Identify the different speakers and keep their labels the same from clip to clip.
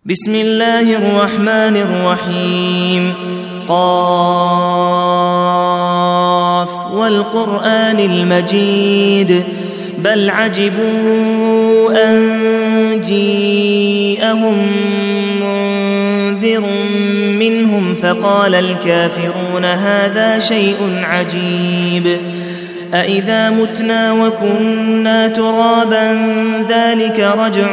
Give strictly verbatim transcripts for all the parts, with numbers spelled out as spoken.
Speaker 1: بسم الله الرحمن الرحيم. قاف والقرآن المجيد بل عجبوا أن جيءهم منذر منهم فقال الكافرون هذا شيء عجيب أإذا متنا وكنا ترابا ذلك رجع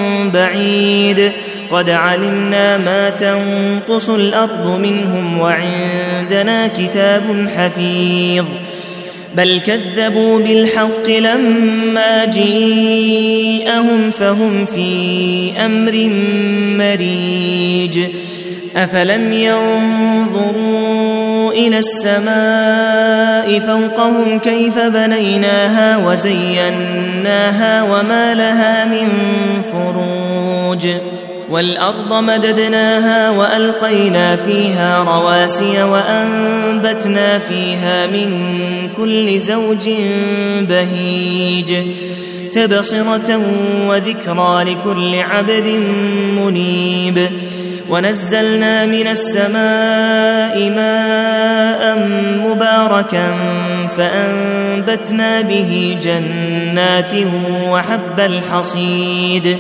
Speaker 1: بعيد قد علمنا ما تنقص الأرض منهم وعندنا كتاب حفيظ بل كذبوا بالحق لما جيءهم فهم في أمر مريج أفلم ينظروا إلى السماء فوقهم كيف بنيناها وزيناها وما لها من فروج والأرض مددناها وألقينا فيها رواسي وأنبتنا فيها من كل زوج بهيج تبصرة وذكرى لكل عبد منيب ونزلنا من السماء ماء مباركا فأنبتنا به جنات وحب الحصيد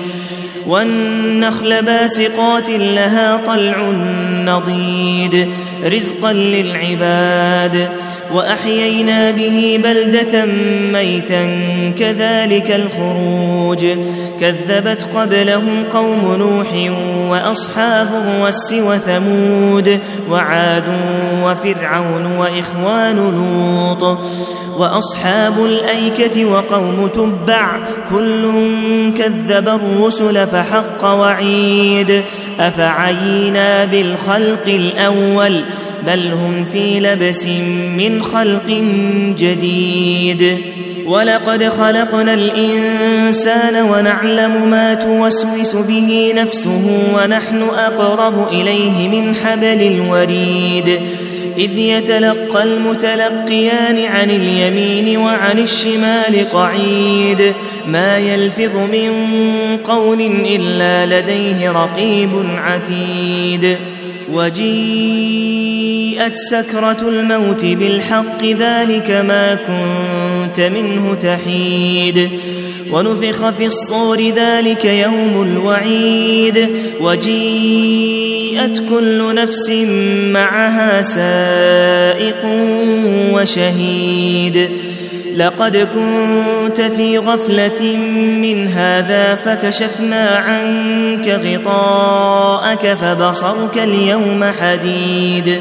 Speaker 1: والنخل باسقات لها طلع نضيد رزقا للعباد وأحيينا به بلدة ميتا كذلك الخروج كذبت قبلهم قوم نوح وأصحاب الرس وثمود وعاد وفرعون وإخوان لوط وأصحاب الأيكة وقوم تبع كل كذب الرسل فحق وعيد أفعينا بالخلق الأول بل هم في لبس من خلق جديد ولقد خلقنا الإنسان ونعلم ما توسوس به نفسه ونحن أقرب إليه من حبل الوريد إذ يتلقى المتلقيان عن اليمين وعن الشمال قعيد ما يلفظ من قول إلا لديه رقيب عتيد وجيءت سكرة الموت بالحق ذلك ما كنت منه تحيد ونفخ في الصور ذلك يوم الوعيد وجيءت كل نفس معها سائق وشهيد لقد كنت في غفلة من هذا فكشفنا عنك غطاءك فبصرك اليوم حديد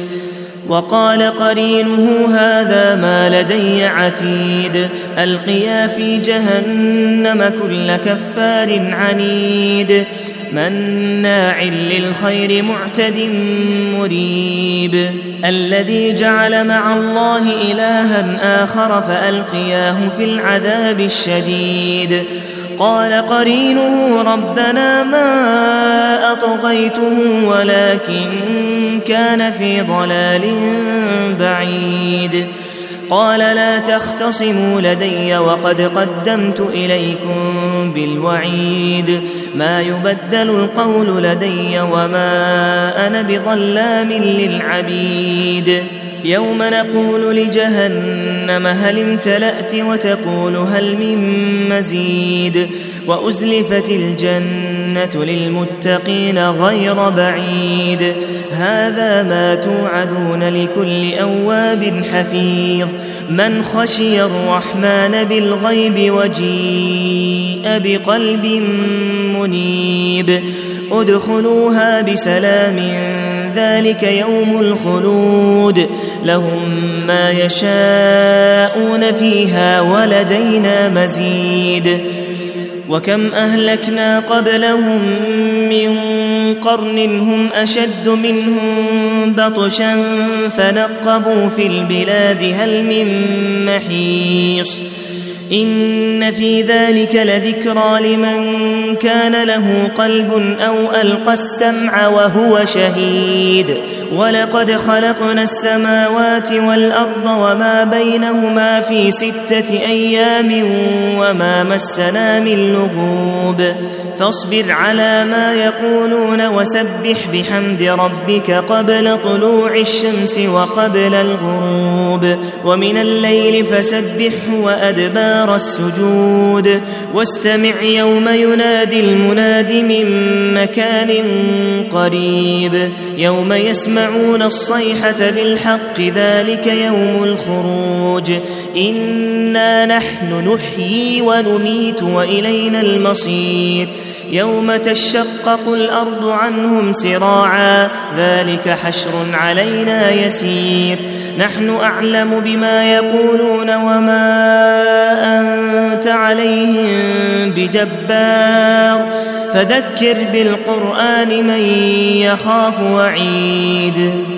Speaker 1: وقال قرينه هذا ما لدي عتيد ألقيا في جهنم كل كفار عنيد مناع للخير معتد مريب الذي جعل مع الله إلها آخر فألقياه في العذاب الشديد قال قرينه ربنا ما أطغيته ولكن كان في ضلال بعيد قال لا تختصموا لدي وقد قدمت إليكم بالوعيد ما يبدل القول لدي وما أنا بظلام للعبيد يوم نقول لجهنم هل امتلأت وتقول هل من مزيد وأزلفت الجنة للمتقين غير بعيد هذا ما توعدون لكل أواب حفيظ من خشي الرحمن بالغيب وجيء بقلب منيب ادخلوها بسلام ذلك يوم الخلود لهم ما يشاءون فيها ولدينا مزيد وكم أهلكنا قبلهم من قرن هم أشد منهم بطشا فنقبوا في البلاد هل من محيص إن في ذلك لذكرى لمن كان له قلب أو ألقى السمع وهو شهيد ولقد خلقنا السماوات والأرض وما بينهما في ستة أيام وما مسنا من لغوب فاصبر على ما يقولون وسبح بحمد ربك قبل طلوع الشمس وقبل الغروب ومن الليل فسبحه وأدبار السجود واستمع يوم ينادي المناد من مكان قريب يوم يسمعون الصيحة بالحق ذلك يوم الخروج إنا نحن نحيي ونميت وإلينا المصير يوم تشقق الأرض عنهم سراعا ذلك حشر علينا يسير نحن أعلم بما يقولون وما أنت عليهم بجبار فذكر بالقرآن من يخاف وعيد